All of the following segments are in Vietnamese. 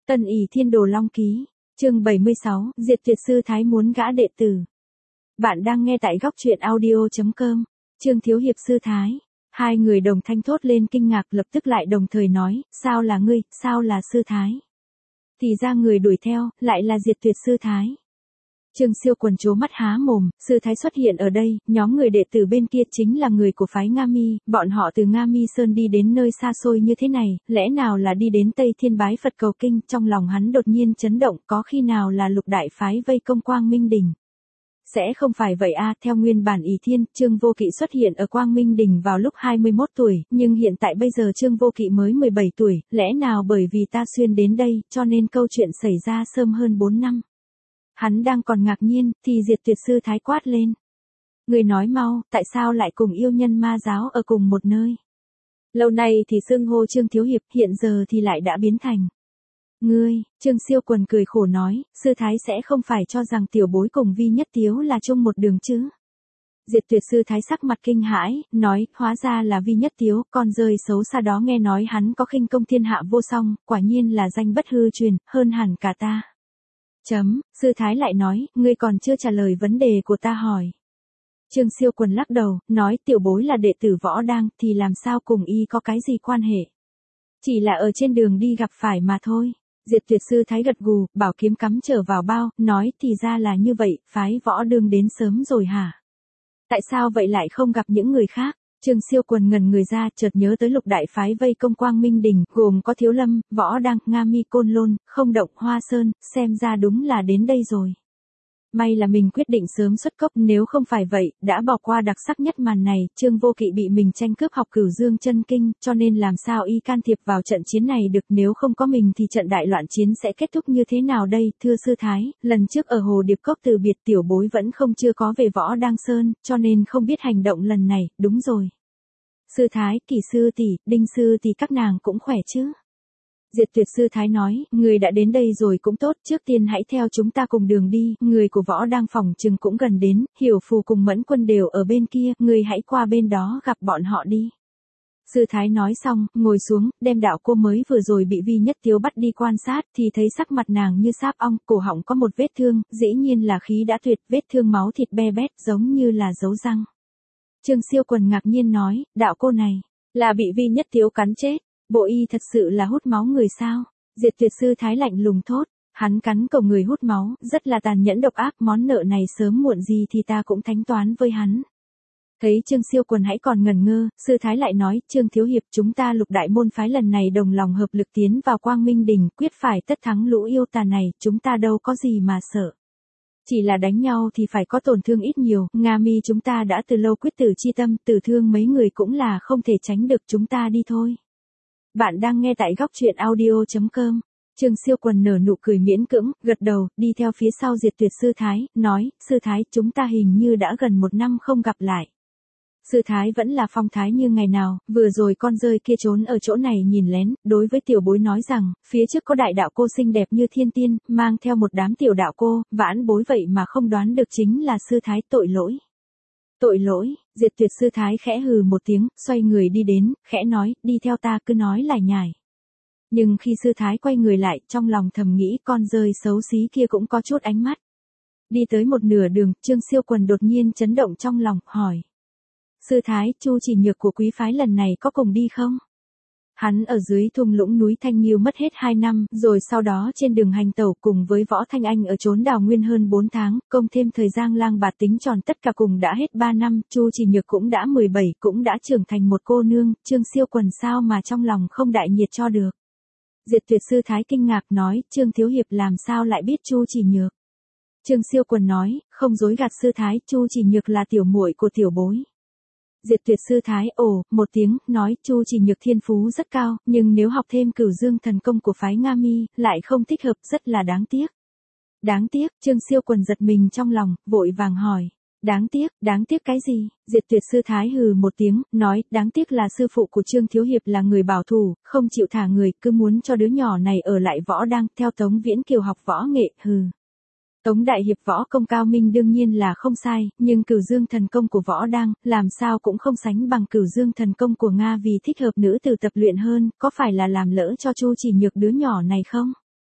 Tân ỷ thiên đồ long ký, chương 76, Diệt Tuyệt Sư Thái muốn gã đệ tử. Bạn đang nghe tại góc truyện audio.com, Trương Thiếu Hiệp Sư Thái. Hai người đồng thanh thốt lên kinh ngạc, lập tức lại đồng thời nói, sao là ngươi, sao là Sư Thái? Thì ra người đuổi theo, lại là Diệt Tuyệt Sư Thái. Trương Siêu Quần trố mắt há mồm, Sư Thái xuất hiện ở đây, nhóm người đệ tử bên kia chính là người của phái Nga Mi, bọn họ từ Nga Mi Sơn đi đến nơi xa xôi như thế này, lẽ nào là đi đến Tây Thiên bái Phật cầu kinh, trong lòng hắn đột nhiên chấn động, có khi nào là lục đại phái vây công Quang Minh Đỉnh. Sẽ không phải vậy a, theo nguyên bản ỷ thiên, Trương Vô Kỵ xuất hiện ở Quang Minh Đỉnh vào lúc 21 tuổi, nhưng hiện tại bây giờ Trương Vô Kỵ mới 17 tuổi, lẽ nào bởi vì ta xuyên đến đây, cho nên câu chuyện xảy ra sớm hơn 4 năm. Hắn đang còn ngạc nhiên, thì Diệt Tuyệt Sư Thái quát lên. Người nói mau, tại sao lại cùng yêu nhân ma giáo ở cùng một nơi? Lâu nay thì xưng hô Trương Thiếu Hiệp, hiện giờ thì lại đã biến thành. Ngươi, Trương Siêu Quần cười khổ nói, Sư Thái sẽ không phải cho rằng tiểu bối cùng Vi Nhất Tiếu là chung một đường chứ? Diệt Tuyệt Sư Thái sắc mặt kinh hãi, nói, hóa ra là Vi Nhất Tiếu, con rơi xấu xa đó, nghe nói hắn có khinh công thiên hạ vô song, quả nhiên là danh bất hư truyền, hơn hẳn cả ta. Sư Thái lại nói, ngươi còn chưa trả lời vấn đề của ta hỏi. Trương Siêu Quần lắc đầu, nói tiểu bối là đệ tử Võ Đang, thì làm sao cùng y có cái gì quan hệ? Chỉ là ở trên đường đi gặp phải mà thôi. Diệt Tuyệt Sư Thái gật gù, bảo kiếm cắm trở vào bao, nói thì ra là như vậy, phái Võ Đương đến sớm rồi hả? Tại sao vậy lại không gặp những người khác? Trương Siêu Quần ngẩn người ra, chợt nhớ tới lục đại phái vây công Quang Minh Đỉnh, gồm có Thiếu Lâm, Võ Đăng, Nga Mi, Côn Lôn, Không Động, Hoa Sơn, xem ra đúng là đến đây rồi. May là mình quyết định sớm xuất cốc, nếu không phải vậy, đã bỏ qua đặc sắc nhất màn này, Trương Vô Kỵ bị mình tranh cướp học Cửu Dương chân kinh, cho nên làm sao y can thiệp vào trận chiến này được, nếu không có mình thì trận đại loạn chiến sẽ kết thúc như thế nào đây? Thưa Sư Thái, lần trước ở Hồ Điệp Cốc từ biệt tiểu bối vẫn không chưa có về Võ Đăng Sơn, cho nên không biết hành động lần này, đúng rồi. Sư Thái, Kỷ sư tỷ, Đinh sư tỷ các nàng cũng khỏe chứ? Diệt Tuyệt Sư Thái nói, người đã đến đây rồi cũng tốt, trước tiên hãy theo chúng ta cùng đường đi, người của Võ Đang phòng chừng cũng gần đến, Hiểu Phù cùng Mẫn Quân đều ở bên kia, người hãy qua bên đó gặp bọn họ đi. Sư Thái nói xong, ngồi xuống, đem đạo cô mới vừa rồi bị Vi Nhất Tiếu bắt đi quan sát, thì thấy sắc mặt nàng như sáp ong, cổ họng có một vết thương, dĩ nhiên là khí đã tuyệt, vết thương máu thịt be bét, giống như là dấu răng. Trương Siêu Quần ngạc nhiên nói, đạo cô này, là bị Vi Nhất Tiếu cắn chết. Bộ y thật sự là hút máu người sao? Diệt Tuyệt Sư Thái lạnh lùng thốt, hắn cắn cổ người hút máu, rất là tàn nhẫn độc ác, món nợ này sớm muộn gì thì ta cũng thanh toán với hắn. Thấy Trương Siêu Quần hãy còn ngần ngơ, Sư Thái lại nói, Trương Thiếu Hiệp, chúng ta lục đại môn phái lần này đồng lòng hợp lực tiến vào Quang Minh Đỉnh, quyết phải tất thắng lũ yêu tà này, chúng ta đâu có gì mà sợ. Chỉ là đánh nhau thì phải có tổn thương ít nhiều, Nga Mi chúng ta đã từ lâu quyết tử chi tâm, tử thương mấy người cũng là không thể tránh được, chúng ta đi thôi. Bạn đang nghe tại góc truyện audio.com. Trương Siêu Quần nở nụ cười miễn cưỡng, gật đầu, đi theo phía sau Diệt Tuyệt Sư Thái, nói, Sư Thái, chúng ta hình như đã gần 1 năm không gặp lại. Sư Thái vẫn là phong thái như ngày nào, vừa rồi con rơi kia trốn ở chỗ này nhìn lén, đối với tiểu bối nói rằng, phía trước có đại đạo cô xinh đẹp như thiên tiên, mang theo một đám tiểu đạo cô, vãn bối vậy mà không đoán được chính là Sư Thái, tội lỗi. Tội lỗi, Diệt Tuyệt Sư Thái khẽ hừ một tiếng, xoay người đi đến, khẽ nói, đi theo ta, cứ nói lải nhải. Nhưng khi Sư Thái quay người lại, trong lòng thầm nghĩ con rơi xấu xí kia cũng có chút ánh mắt. Đi tới một nửa đường, Trương Siêu Quần đột nhiên chấn động trong lòng, hỏi. Sư Thái, Chu Chỉ Nhược của quý phái lần này có cùng đi không? Hắn ở dưới thung lũng núi Thanh Nghiêu mất hết 2 năm, rồi sau đó trên đường hành tẩu cùng với Võ Thanh Anh ở chốn đào nguyên hơn 4 tháng, công thêm thời gian lang bạt tính tròn tất cả cùng đã hết 3 năm, Chu Chỉ Nhược cũng đã 17, cũng đã trưởng thành một cô nương, Trương Siêu Quần sao mà trong lòng không đại nhiệt cho được. Diệt Tuyệt Sư Thái kinh ngạc nói, Trương Thiếu Hiệp làm sao lại biết Chu Chỉ Nhược? Trương Siêu Quần nói, không dối gạt Sư Thái, Chu Chỉ Nhược là tiểu muội của tiểu bối. Diệt Tuyệt Sư Thái ồ một tiếng, nói, Chu Chỉ Nhược thiên phú rất cao, nhưng nếu học thêm Cửu Dương thần công của phái Nga Mi, lại không thích hợp, rất là đáng tiếc. Đáng tiếc, Trương Siêu Quần giật mình trong lòng, vội vàng hỏi. Đáng tiếc cái gì? Diệt Tuyệt Sư Thái hừ một tiếng, nói, đáng tiếc là sư phụ của Trương Thiếu Hiệp là người bảo thủ, không chịu thả người, cứ muốn cho đứa nhỏ này ở lại Võ Đang, theo Tống Viễn Kiều học võ nghệ, hừ. Tống Đại Hiệp võ công cao minh đương nhiên là không sai, nhưng Cửu Dương thần công của Võ Đang, làm sao cũng không sánh bằng Cửu Dương thần công của Nga, vì thích hợp nữ tử tập luyện hơn, có phải là làm lỡ cho Chu Chỉ Nhược đứa nhỏ này không?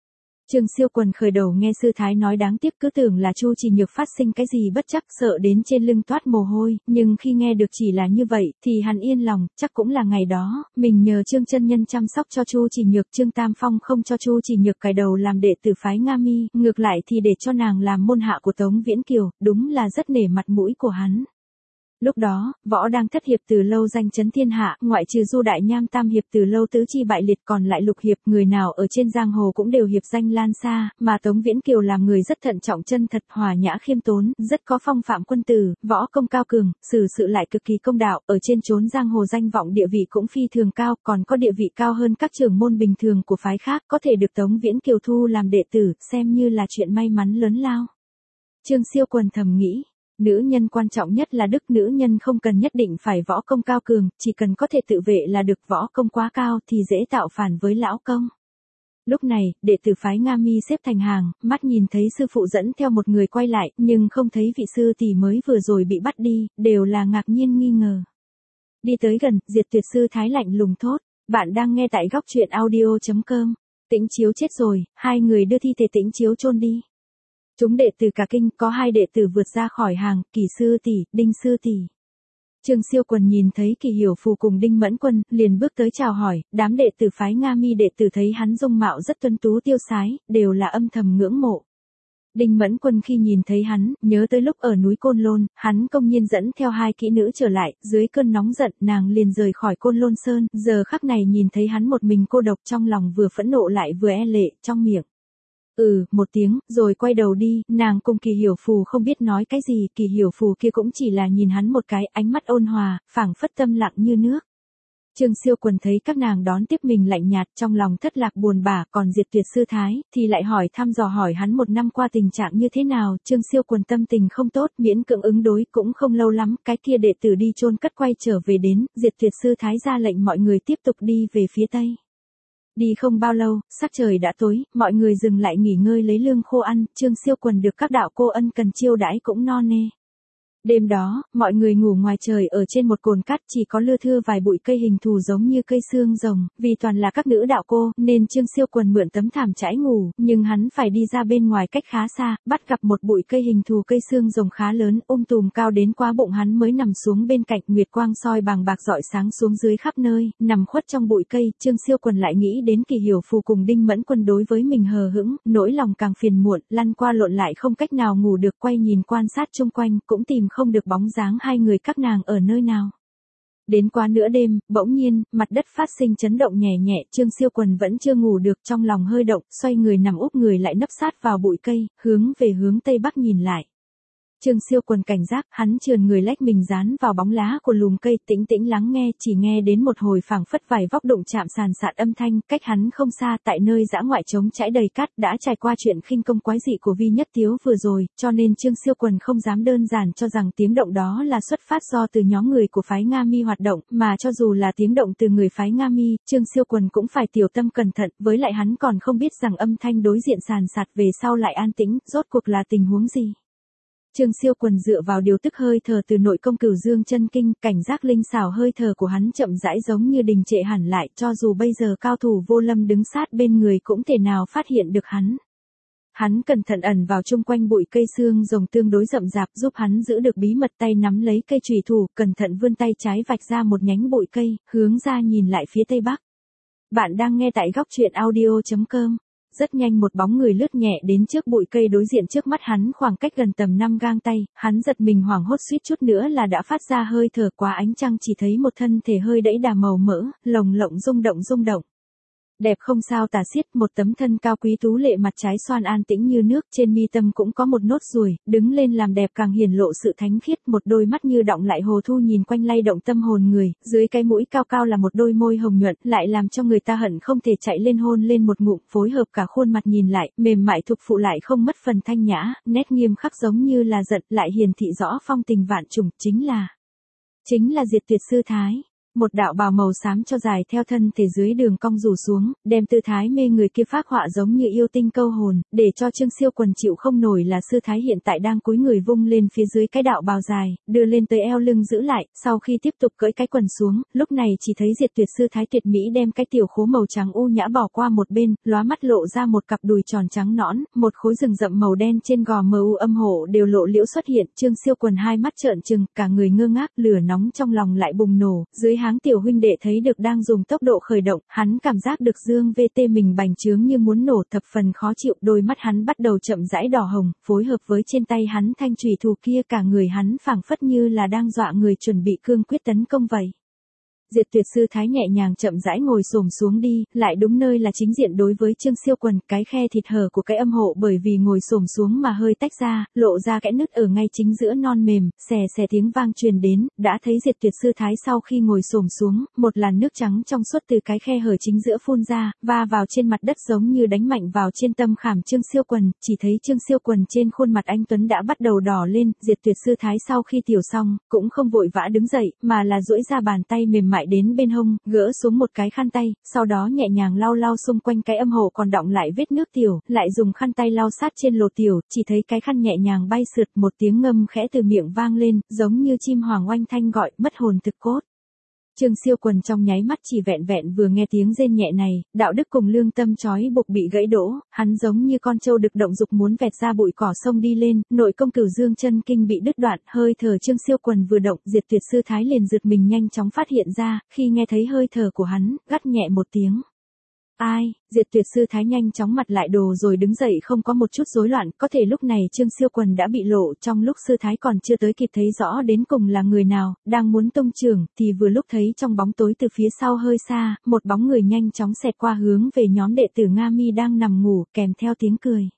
Trương Siêu Quần khởi đầu nghe sư thái nói đáng tiếc cứ tưởng là Chu Chỉ Nhược phát sinh cái gì bất chắc sợ đến trên lưng toát mồ hôi, nhưng khi nghe được chỉ là như vậy thì hắn yên lòng, chắc cũng là ngày đó, mình nhờ Trương chân nhân chăm sóc cho Chu Chỉ Nhược, Trương Tam Phong không cho Chu Chỉ Nhược cài đầu làm đệ tử phái Nga Mi, ngược lại thì để cho nàng làm môn hạ của Tống Viễn Kiều, đúng là rất nể mặt mũi của hắn. Lúc đó, võ đang thất hiệp từ lâu danh chấn thiên hạ, ngoại trừ Du Đại Nham tam hiệp từ lâu tứ chi bại liệt còn lại lục hiệp, người nào ở trên giang hồ cũng đều hiệp danh lan xa, mà Tống Viễn Kiều làm người rất thận trọng chân thật, hòa nhã khiêm tốn, rất có phong phạm quân tử, võ công cao cường, xử sự lại cực kỳ công đạo, ở trên chốn giang hồ danh vọng địa vị cũng phi thường cao, còn có địa vị cao hơn các trưởng môn bình thường của phái khác, có thể được Tống Viễn Kiều thu làm đệ tử, xem như là chuyện may mắn lớn lao. Trương Siêu Quần thầm nghĩ. Nữ nhân quan trọng nhất là đức, nữ nhân không cần nhất định phải võ công cao cường, chỉ cần có thể tự vệ là được, võ công quá cao thì dễ tạo phản với lão công. Lúc này, đệ tử phái Nga Mi xếp thành hàng, mắt nhìn thấy sư phụ dẫn theo một người quay lại, nhưng không thấy vị sư tỷ mới vừa rồi bị bắt đi, đều là ngạc nhiên nghi ngờ. Đi tới gần, Diệt Tuyệt sư thái lạnh lùng thốt, bạn đang nghe tại góc truyện audio.com. Tĩnh Chiếu chết rồi, hai người đưa thi thể Tĩnh Chiếu chôn đi. Chúng đệ tử cả kinh, có hai đệ tử vượt ra khỏi hàng, Kỳ sư tỷ, Đinh sư tỷ. Trương Siêu Quần nhìn thấy Kỳ Hiểu Phù cùng Đinh Mẫn Quân, liền bước tới chào hỏi, đám đệ tử phái Nga Mi đệ tử thấy hắn dung mạo rất tuấn tú tiêu sái, đều là âm thầm ngưỡng mộ. Đinh Mẫn Quân khi nhìn thấy hắn, nhớ tới lúc ở núi Côn Lôn, hắn công nhiên dẫn theo hai kỹ nữ trở lại, dưới cơn nóng giận, nàng liền rời khỏi Côn Lôn Sơn, giờ khắc này nhìn thấy hắn một mình cô độc trong lòng vừa phẫn nộ lại vừa e lệ, trong miệng. Một tiếng, rồi quay đầu đi, nàng cùng Kỳ Hiểu Phù không biết nói cái gì, Kỳ Hiểu Phù kia cũng chỉ là nhìn hắn một cái, ánh mắt ôn hòa, phảng phất tâm lặng như nước. Trương Siêu Quần thấy các nàng đón tiếp mình lạnh nhạt, trong lòng thất lạc buồn bã, còn Diệt Tuyệt sư thái, thì lại hỏi thăm dò hỏi hắn một năm qua tình trạng như thế nào, Trương Siêu Quần tâm tình không tốt, miễn cưỡng ứng đối, cũng không lâu lắm, cái kia đệ tử đi chôn cất quay trở về đến, Diệt Tuyệt sư thái ra lệnh mọi người tiếp tục đi về phía tây. Đi không bao lâu, sắc trời đã tối, mọi người dừng lại nghỉ ngơi lấy lương khô ăn, Trương Siêu Quần được các đạo cô ân cần chiêu đãi cũng no nê. Đêm đó, mọi người ngủ ngoài trời ở trên một cồn cát, chỉ có lưa thưa vài bụi cây hình thù giống như cây xương rồng, vì toàn là các nữ đạo cô, nên Trương Siêu Quần mượn tấm thảm trải ngủ, nhưng hắn phải đi ra bên ngoài cách khá xa, bắt gặp một bụi cây hình thù cây xương rồng khá lớn, tùm cao đến quá bụng hắn mới nằm xuống bên cạnh, nguyệt quang soi bàng bạc rọi sáng xuống dưới khắp nơi, nằm khuất trong bụi cây, Trương Siêu Quần lại nghĩ đến Kỳ Hiểu Phù cùng Đinh Mẫn Quân đối với mình hờ hững, nỗi lòng càng phiền muộn, lăn qua lộn lại không cách nào ngủ được, quay nhìn quan sát chung quanh, cũng tìm không được bóng dáng hai người các nàng ở nơi nào. Đến quá nửa đêm, bỗng nhiên, mặt đất phát sinh chấn động nhẹ nhẹ, Trương Siêu Quần vẫn chưa ngủ được, trong lòng hơi động, xoay người nằm úp người lại nấp sát vào bụi cây, hướng về hướng tây bắc nhìn lại. Trương Siêu Quần cảnh giác, hắn trườn người lách mình dán vào bóng lá của lùm cây, tĩnh tĩnh lắng nghe, chỉ nghe đến một hồi phảng phất vài vóc đụng chạm sàn sạt âm thanh, cách hắn không xa, tại nơi dã ngoại trống trải đầy cát, đã trải qua chuyện khinh công quái dị của Vi Nhất Tiếu vừa rồi, cho nên Trương Siêu Quần không dám đơn giản cho rằng tiếng động đó là xuất phát do từ nhóm người của phái Nga Mi hoạt động, mà cho dù là tiếng động từ người phái Nga Mi, Trương Siêu Quần cũng phải tiểu tâm cẩn thận, với lại hắn còn không biết rằng âm thanh đối diện sàn sạt về sau lại an tĩnh, rốt cuộc là tình huống gì. Trương Siêu Quần dựa vào điều tức hơi thở từ nội công Cửu Dương chân kinh, cảnh giác linh xảo hơi thở của hắn chậm rãi giống như đình trệ hẳn lại, cho dù bây giờ cao thủ Vô Lâm đứng sát bên người cũng thể nào phát hiện được hắn. Hắn cẩn thận ẩn vào chung quanh bụi cây xương rồng tương đối rậm rạp, giúp hắn giữ được bí mật, tay nắm lấy cây chùy thủ, cẩn thận vươn tay trái vạch ra một nhánh bụi cây, hướng ra nhìn lại phía tây bắc. Bạn đang nghe tại góc truyện audio.com. Rất nhanh một bóng người lướt nhẹ đến trước bụi cây đối diện trước mắt hắn, khoảng cách gần tầm 5 gang tay, hắn giật mình hoảng hốt suýt chút nữa là đã phát ra hơi thở, quá ánh trăng chỉ thấy một thân thể hơi đẫy đà màu mỡ, lồng lộng rung động. Đẹp không sao tả xiết, một tấm thân cao quý tú lệ, mặt trái xoan an tĩnh như nước, trên mi tâm cũng có một nốt ruồi, đứng lên làm đẹp càng hiển lộ sự thánh khiết, một đôi mắt như đọng lại hồ thu nhìn quanh lay động tâm hồn người, dưới cái mũi cao cao là một đôi môi hồng nhuận, lại làm cho người ta hận không thể chạy lên hôn lên một ngụm, phối hợp cả khuôn mặt nhìn lại, mềm mại thục phụ lại không mất phần thanh nhã, nét nghiêm khắc giống như là giận, lại hiển thị rõ phong tình vạn trùng, chính là Diệt Tuyệt sư thái. Một đạo bào màu xám cho dài theo thân thể dưới đường cong rủ xuống, đem tư thái mê người kia phác họa giống như yêu tinh câu hồn, để cho Trương Siêu Quần chịu không nổi là sư thái hiện tại đang cúi người vung lên phía dưới cái đạo bào dài, đưa lên tới eo lưng giữ lại, sau khi tiếp tục cởi cái quần xuống, lúc này chỉ thấy Diệt Tuyệt sư thái tuyệt mỹ đem cái tiểu khố màu trắng u nhã bỏ qua một bên, lóa mắt lộ ra một cặp đùi tròn trắng nõn, một khối rừng rậm màu đen trên gò MU âm hộ đều lộ liễu xuất hiện, Trương Siêu Quần hai mắt trợn trừng, cả người ngơ ngác, lửa nóng trong lòng lại bùng nổ, dưới háng tiểu huynh đệ thấy được đang dùng tốc độ khởi động, hắn cảm giác được dương VT mình bành trướng như muốn nổ, thập phần khó chịu, đôi mắt hắn bắt đầu chậm rãi đỏ hồng, phối hợp với trên tay hắn thanh chùy thủ kia, cả người hắn phảng phất như là đang dọa người chuẩn bị cương quyết tấn công vậy. Diệt Tuyệt sư thái nhẹ nhàng chậm rãi ngồi xổm xuống đi, lại đúng nơi là chính diện đối với Trương Siêu Quần, cái khe thịt hở của cái âm hộ bởi vì ngồi xổm xuống mà hơi tách ra, lộ ra kẽ nứt ở ngay chính giữa non mềm, xè xè tiếng vang truyền đến, đã thấy Diệt Tuyệt sư thái sau khi ngồi xổm xuống, một làn nước trắng trong suốt từ cái khe hở chính giữa phun ra, va vào trên mặt đất giống như đánh mạnh vào trên tâm khảm Trương Siêu Quần, chỉ thấy Trương Siêu Quần trên khuôn mặt anh tuấn đã bắt đầu đỏ lên, Diệt Tuyệt sư thái sau khi tiểu xong, cũng không vội vã đứng dậy, mà là duỗi ra bàn tay mềm mại đến bên hông, gỡ xuống một cái khăn tay, sau đó nhẹ nhàng lau lau xung quanh cái âm hộ còn đọng lại vết nước tiểu, lại dùng khăn tay lau sát trên lỗ tiểu, chỉ thấy cái khăn nhẹ nhàng bay sượt, một tiếng ngâm khẽ từ miệng vang lên, giống như chim hoàng oanh thanh gọi, mất hồn thực cốt. Trương Siêu Quần trong nháy mắt chỉ vẹn vẹn vừa nghe tiếng rên nhẹ này, đạo đức cùng lương tâm trói buộc bị gãy đổ, hắn giống như con trâu được động dục muốn vẹt ra bụi cỏ sông đi lên, nội công cửu dương chân kinh bị đứt đoạn, hơi thở Trương Siêu Quần vừa động, Diệt Tuyệt sư thái liền giật mình nhanh chóng phát hiện ra, khi nghe thấy hơi thở của hắn, gắt nhẹ một tiếng. Ai, Diệt Tuyệt sư thái nhanh chóng mặt lại đồ rồi đứng dậy không có một chút rối loạn, có thể lúc này Trương Siêu Quần đã bị lộ, trong lúc sư thái còn chưa tới kịp thấy rõ đến cùng là người nào, đang muốn tung trường, thì vừa lúc thấy trong bóng tối từ phía sau hơi xa, một bóng người nhanh chóng xẹt qua hướng về nhóm đệ tử Nga Mi đang nằm ngủ, kèm theo tiếng cười.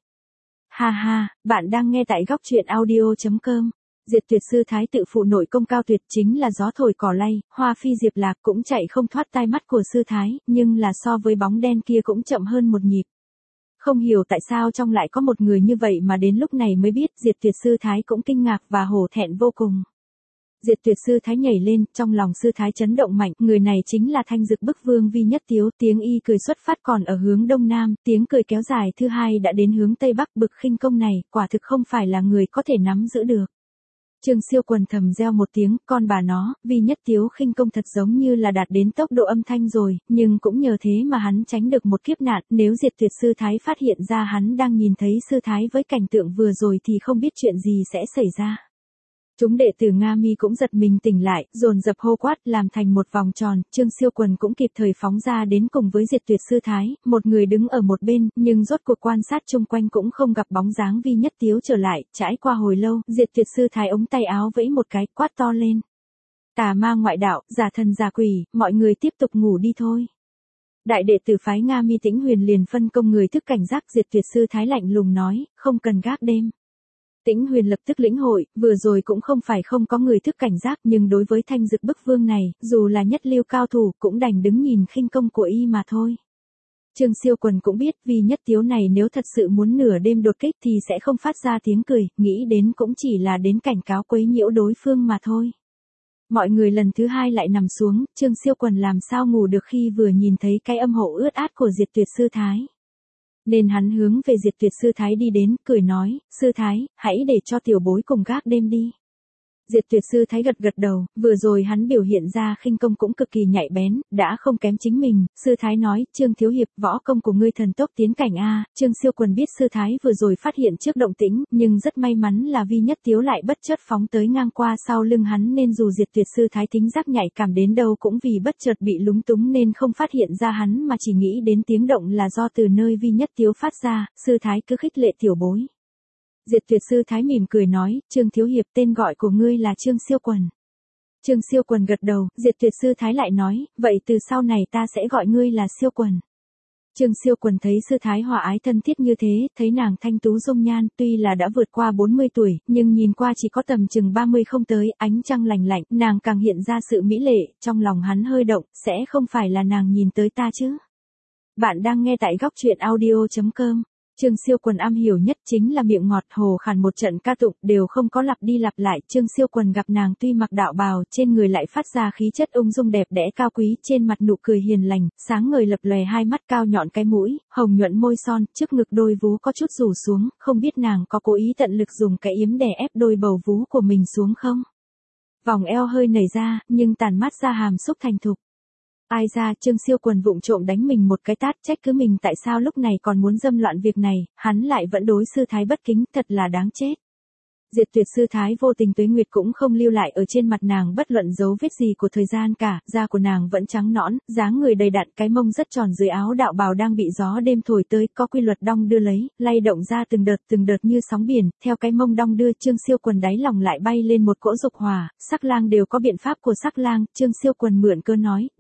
Ha ha, bạn đang nghe tại góc truyện audio.com. Diệt Tuyệt sư thái tự phụ nội công cao tuyệt chính là gió thổi cỏ lay, hoa phi diệp lạc cũng chạy không thoát tai mắt của sư thái, nhưng là so với bóng đen kia cũng chậm hơn một nhịp. Không hiểu tại sao trong lại có một người như vậy mà đến lúc này mới biết, Diệt Tuyệt sư thái cũng kinh ngạc và hổ thẹn vô cùng. Diệt Tuyệt sư thái nhảy lên, trong lòng sư thái chấn động mạnh, người này chính là Thanh Dực Bức Vương Vi Nhất Tiếu, tiếng y cười xuất phát còn ở hướng đông nam, tiếng cười kéo dài thứ hai đã đến hướng tây bắc, bực khinh công này, quả thực không phải là người có thể nắm giữ được. Trương Siêu Quần thầm reo một tiếng, con bà nó, Vi Nhất Tiếu khinh công thật giống như là đạt đến tốc độ âm thanh rồi, nhưng cũng nhờ thế mà hắn tránh được một kiếp nạn, nếu Diệt Tuyệt sư thái phát hiện ra hắn đang nhìn thấy sư thái với cảnh tượng vừa rồi thì không biết chuyện gì sẽ xảy ra. Chúng đệ tử Nga Mi cũng giật mình tỉnh lại, dồn dập hô quát, làm thành một vòng tròn, Trương Siêu Quần cũng kịp thời phóng ra đến cùng với Diệt Tuyệt sư thái, một người đứng ở một bên, nhưng rốt cuộc quan sát chung quanh cũng không gặp bóng dáng Vi Nhất Tiếu trở lại, trải qua hồi lâu, Diệt Tuyệt sư thái ống tay áo vẫy một cái, quát to lên. Tà ma ngoại đạo, giả thần giả quỷ, mọi người tiếp tục ngủ đi thôi. Đại đệ tử phái Nga Mi Tĩnh Huyền liền phân công người thức cảnh giác, Diệt Tuyệt sư thái lạnh lùng nói, không cần gác đêm. Tĩnh Huyền lập tức lĩnh hội, vừa rồi cũng không phải không có người thức cảnh giác, nhưng đối với Thanh Dực Bức Vương này, dù là nhất lưu cao thủ, cũng đành đứng nhìn khinh công của y mà thôi. Trương Siêu Quần cũng biết, vì Nhất Tiếu này nếu thật sự muốn nửa đêm đột kích thì sẽ không phát ra tiếng cười, nghĩ đến cũng chỉ là đến cảnh cáo quấy nhiễu đối phương mà thôi. Mọi người lần thứ hai lại nằm xuống, Trương Siêu Quần làm sao ngủ được khi vừa nhìn thấy cái âm hộ ướt át của Diệt Tuyệt sư thái. Nên hắn hướng về Diệt Tuyệt sư thái đi đến, cười nói, sư thái, hãy để cho tiểu bối cùng gác đêm đi. Diệt Tuyệt sư thái gật gật đầu, vừa rồi hắn biểu hiện ra khinh công cũng cực kỳ nhạy bén, đã không kém chính mình, sư thái nói, Trương thiếu hiệp, võ công của ngươi thần tốc tiến cảnh a. Trương Siêu Quần biết sư thái vừa rồi phát hiện trước động tĩnh, nhưng rất may mắn là Vi Nhất Tiếu lại bất chợt phóng tới ngang qua sau lưng hắn, nên dù Diệt Tuyệt sư thái tính giác nhạy cảm đến đâu cũng vì bất chợt bị lúng túng nên không phát hiện ra hắn mà chỉ nghĩ đến tiếng động là do từ nơi Vi Nhất Tiếu phát ra, sư thái cứ khích lệ tiểu bối. Diệt Tuyệt sư thái mỉm cười nói, Trương thiếu hiệp, tên gọi của ngươi là Trương Siêu Quần. Trương Siêu Quần gật đầu, Diệt Tuyệt sư thái lại nói, vậy từ sau này ta sẽ gọi ngươi là Siêu Quần. Trương Siêu Quần thấy sư thái hòa ái thân thiết như thế, thấy nàng thanh tú dung nhan, tuy là đã vượt qua 40 tuổi, nhưng nhìn qua chỉ có tầm chừng 30 không tới, ánh trăng lành lạnh, nàng càng hiện ra sự mỹ lệ, trong lòng hắn hơi động, sẽ không phải là nàng nhìn tới ta chứ. Bạn đang nghe tại góc truyện audio.com. Trương Siêu Quần am hiểu nhất chính là miệng ngọt hồ khàn một trận ca tụng đều không có lặp đi lặp lại. Trương Siêu Quần gặp nàng tuy mặc đạo bào, trên người lại phát ra khí chất ung dung đẹp đẽ cao quý, trên mặt nụ cười hiền lành, sáng ngời lập lòe hai mắt cao nhọn cái mũi, hồng nhuận môi son, trước ngực đôi vú có chút rủ xuống, không biết nàng có cố ý tận lực dùng cái yếm đè ép đôi bầu vú của mình xuống không? Vòng eo hơi nảy ra, nhưng tàn mát ra hàm xúc thành thục. Ai ra, Trương Siêu Quần vụng trộm đánh mình một cái tát, trách cứ mình tại sao lúc này còn muốn dâm loạn việc này, hắn lại vẫn đối sư thái bất kính, thật là đáng chết. Diệt Tuyệt sư thái vô tình tuế nguyệt cũng không lưu lại ở trên mặt nàng bất luận dấu vết gì của thời gian cả, da của nàng vẫn trắng nõn, dáng người đầy đặn, cái mông rất tròn dưới áo đạo bào đang bị gió đêm thổi tới, có quy luật đong đưa lấy, lay động ra từng đợt như sóng biển, theo cái mông đong đưa, Trương Siêu Quần đáy lòng lại bay lên một cỗ dục hỏa. Sắc lang đều có biện pháp của sắc lang, Trương Siêu Quần mượn cơ nói,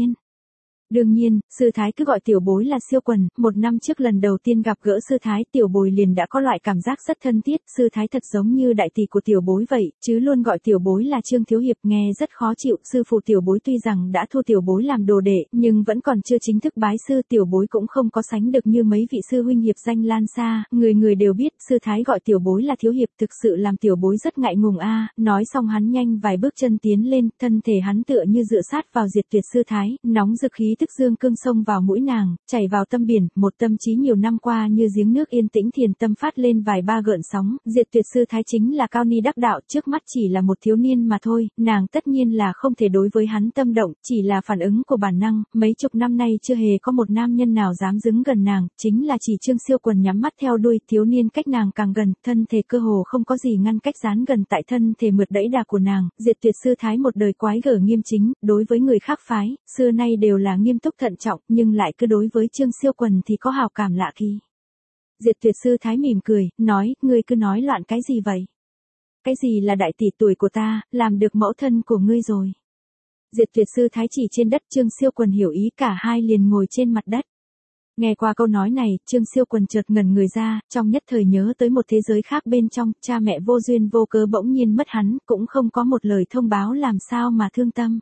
Đương nhiên, sư thái cứ gọi tiểu bối là Siêu Quần, một năm trước lần đầu tiên gặp gỡ sư thái, tiểu bối liền đã có loại cảm giác rất thân thiết, sư thái thật giống như đại tỷ của tiểu bối vậy, chứ luôn gọi tiểu bối là Trương Thiếu Hiệp nghe rất khó chịu. Sư phụ tiểu bối tuy rằng đã thu tiểu bối làm đồ đệ, nhưng vẫn còn chưa chính thức bái sư, tiểu bối cũng không có sánh được như mấy vị sư huynh hiệp danh lan xa, người người đều biết, sư thái gọi tiểu bối là Thiếu Hiệp thực sự làm tiểu bối rất ngại ngùng a. Nói xong hắn nhanh vài bước chân tiến lên, thân thể hắn tựa như dựa sát vào Diệt Tuyệt sư thái, nóng rực khí tức dương cương xông vào mũi nàng, chảy vào tâm biển, một tâm trí nhiều năm qua như giếng nước yên tĩnh thiền tâm phát lên vài ba gợn sóng. Diệt Tuyệt sư thái chính là cao ni đắc đạo, trước mắt chỉ là một thiếu niên mà thôi, nàng tất nhiên là không thể đối với hắn tâm động, chỉ là phản ứng của bản năng. Mấy chục năm nay chưa hề có một nam nhân nào dám đứng gần nàng, chính là chỉ Trương Siêu Quần nhắm mắt theo đuôi, thiếu niên cách nàng càng gần, thân thể cơ hồ không có gì ngăn cách dán gần tại thân thể mượt đẫy đà của nàng. Diệt Tuyệt sư thái một đời quái gở nghiêm chính, đối với người khác phái, xưa nay đều là nghiêm túc thận trọng, nhưng lại cứ đối với Trương Siêu Quần thì có hào cảm lạ kỳ. Diệt Tuyệt sư thái mỉm cười, nói, ngươi cứ nói loạn cái gì vậy? Cái gì là đại tỷ tuổi của ta, làm được mẫu thân của ngươi rồi. Diệt Tuyệt sư thái chỉ trên đất, Trương Siêu Quần hiểu ý, cả hai liền ngồi trên mặt đất. Nghe qua câu nói này, Trương Siêu Quần chợt ngẩn người ra, trong nhất thời nhớ tới một thế giới khác bên trong, cha mẹ vô duyên vô cớ bỗng nhiên mất hắn, cũng không có một lời thông báo làm sao mà thương tâm.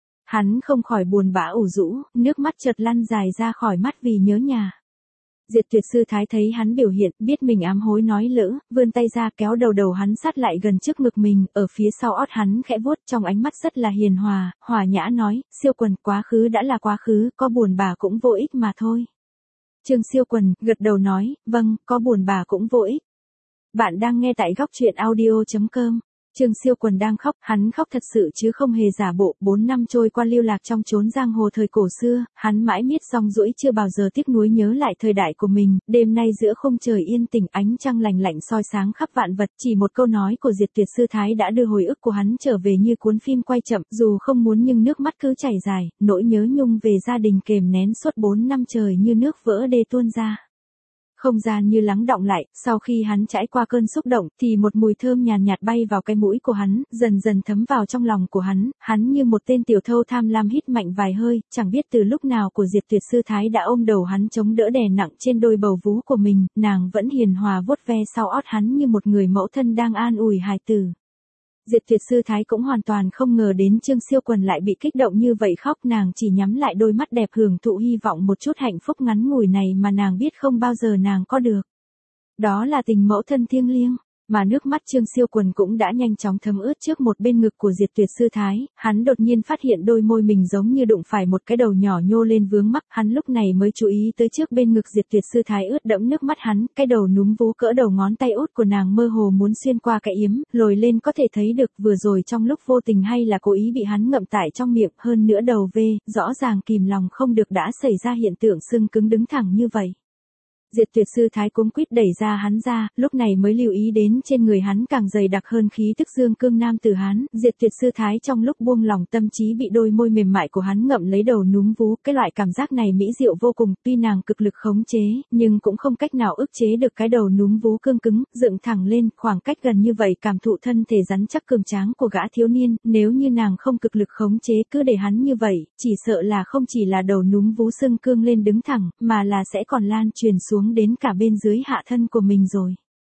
Hắn không khỏi buồn bã ủ rũ, nước mắt chợt lăn dài ra khỏi mắt vì nhớ nhà. Diệt Tuyệt sư thái thấy hắn biểu hiện, biết mình ám hối nói lỡ, vươn tay ra kéo đầu hắn sát lại gần trước ngực mình, ở phía sau ót hắn khẽ vuốt, trong ánh mắt rất là hiền hòa, hòa nhã nói, Siêu Quần, quá khứ đã là quá khứ, có buồn bà cũng vô ích mà thôi. Trương Siêu Quần gật đầu nói, vâng, có buồn bà cũng vô ích. Bạn đang nghe tại góc truyện audio.com. Trương Siêu Quần đang khóc, hắn khóc thật sự chứ không hề giả bộ. 4 năm trôi qua lưu lạc trong chốn giang hồ thời cổ xưa, hắn mãi miết rong ruổi chưa bao giờ tiếc nuối nhớ lại thời đại của mình. Đêm nay giữa khung trời yên tĩnh, ánh trăng lành lạnh soi sáng khắp vạn vật, chỉ một câu nói của Diệt Tuyệt sư thái đã đưa hồi ức của hắn trở về như cuốn phim quay chậm, dù không muốn nhưng nước mắt cứ chảy dài, nỗi nhớ nhung về gia đình kềm nén suốt 4 năm trời như nước vỡ đê tuôn ra. Không gian như lắng đọng lại, sau khi hắn trải qua cơn xúc động, thì một mùi thơm nhàn nhạt bay vào cái mũi của hắn, dần dần thấm vào trong lòng của hắn như một tên tiểu thâu tham lam hít mạnh vài hơi, chẳng biết từ lúc nào của Diệt Tuyệt sư thái đã ôm đầu hắn chống đỡ đè nặng trên đôi bầu vú của mình, nàng vẫn hiền hòa vuốt ve sau ót hắn như một người mẫu thân đang an ủi hài tử. Diệt Tuyệt sư thái cũng hoàn toàn không ngờ đến Trương Siêu Quần lại bị kích động như vậy khóc, nàng chỉ nhắm lại đôi mắt đẹp hưởng thụ hy vọng một chút hạnh phúc ngắn ngủi này mà nàng biết không bao giờ nàng có được. Đó là tình mẫu thân thiêng liêng. Mà nước mắt Trương Siêu Quần cũng đã nhanh chóng thấm ướt trước một bên ngực của Diệt Tuyệt sư thái, hắn đột nhiên phát hiện đôi môi mình giống như đụng phải một cái đầu nhỏ nhô lên vướng mắc, hắn lúc này mới chú ý tới trước bên ngực Diệt Tuyệt sư thái ướt đẫm nước mắt hắn, cái đầu núm vú cỡ đầu ngón tay út của nàng mơ hồ muốn xuyên qua cái yếm, lồi lên có thể thấy được vừa rồi trong lúc vô tình hay là cố ý bị hắn ngậm tại trong miệng, hơn nữa đầu V, rõ ràng kìm lòng không được đã xảy ra hiện tượng xương cứng đứng thẳng như vậy. Diệt Tuyệt sư thái cuống quýt đẩy ra hắn ra, lúc này mới lưu ý đến trên người hắn càng dày đặc hơn khí tức dương cương nam tử hắn. Diệt Tuyệt sư thái trong lúc buông lòng tâm trí bị đôi môi mềm mại của hắn ngậm lấy đầu núm vú, cái loại cảm giác này mỹ diệu vô cùng, tuy nàng cực lực khống chế, nhưng cũng không cách nào ức chế được cái đầu núm vú cương cứng, dựng thẳng lên, khoảng cách gần như vậy cảm thụ thân thể rắn chắc cường tráng của gã thiếu niên, nếu như nàng không cực lực khống chế cứ để hắn như vậy, chỉ sợ là không chỉ là đầu núm vú sưng cương lên đứng thẳng, mà là sẽ còn lan truyền xuống đến cả bên dưới hạ thân của mình rồi.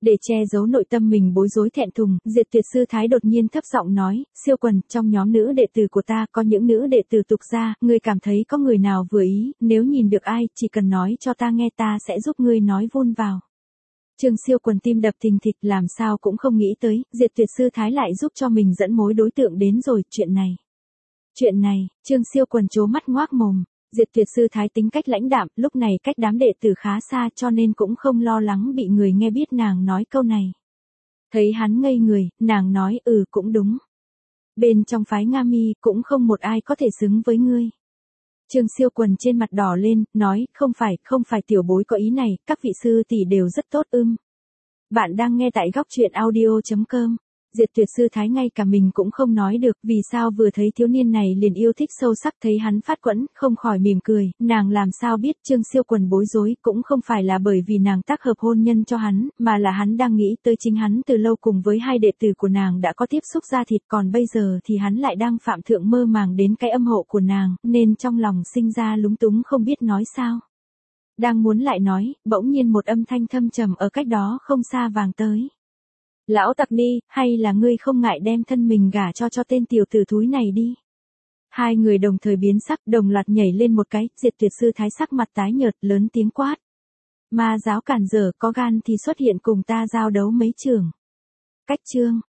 Để che giấu nội tâm mình bối rối thẹn thùng, Diệt Tuyệt Sư Thái đột nhiên thấp giọng nói, Siêu Quần, trong nhóm nữ đệ tử của ta có những nữ đệ tử tục gia, ngươi cảm thấy có người nào vừa ý, nếu nhìn được ai, chỉ cần nói cho ta nghe, ta sẽ giúp ngươi nói vun vào. Trương Siêu Quần tim đập thình thịch, làm sao cũng không nghĩ tới, Diệt Tuyệt Sư Thái lại giúp cho mình dẫn mối đối tượng đến rồi, chuyện này, Trương Siêu Quần trố mắt ngoác mồm. Diệt Tuyệt Sư Thái tính cách lãnh đạm, lúc này cách đám đệ tử khá xa cho nên cũng không lo lắng bị người nghe biết nàng nói câu này. Thấy hắn ngây người, nàng nói, cũng đúng. Bên trong phái Nga Mi cũng không một ai có thể xứng với ngươi. Trương Siêu Quần trên mặt đỏ lên, nói, không phải tiểu bối có ý này, các vị sư tỷ đều rất tốt Bạn đang nghe tại góc truyện audio.com. Diệt Tuyệt Sư Thái ngay cả mình cũng không nói được, vì sao vừa thấy thiếu niên này liền yêu thích sâu sắc, thấy hắn phát quẫn, không khỏi mỉm cười, nàng làm sao biết. Trương Siêu Quần bối rối, cũng không phải là bởi vì nàng tác hợp hôn nhân cho hắn, mà là hắn đang nghĩ tới chính hắn từ lâu cùng với hai đệ tử của nàng đã có tiếp xúc da thịt, còn bây giờ thì hắn lại đang phạm thượng mơ màng đến cái âm hộ của nàng, nên trong lòng sinh ra lúng túng không biết nói sao. Đang muốn lại nói, bỗng nhiên một âm thanh thâm trầm ở cách đó không xa vang tới. Lão tặc đi, hay là ngươi không ngại đem thân mình gả cho tên tiểu tử thúi này đi. Hai người đồng thời biến sắc, đồng loạt nhảy lên một cái, Diệt Tuyệt Sư Thái sắc mặt tái nhợt, lớn tiếng quát. Ma giáo cản dở, có gan thì xuất hiện cùng ta giao đấu mấy trường. Cách chương.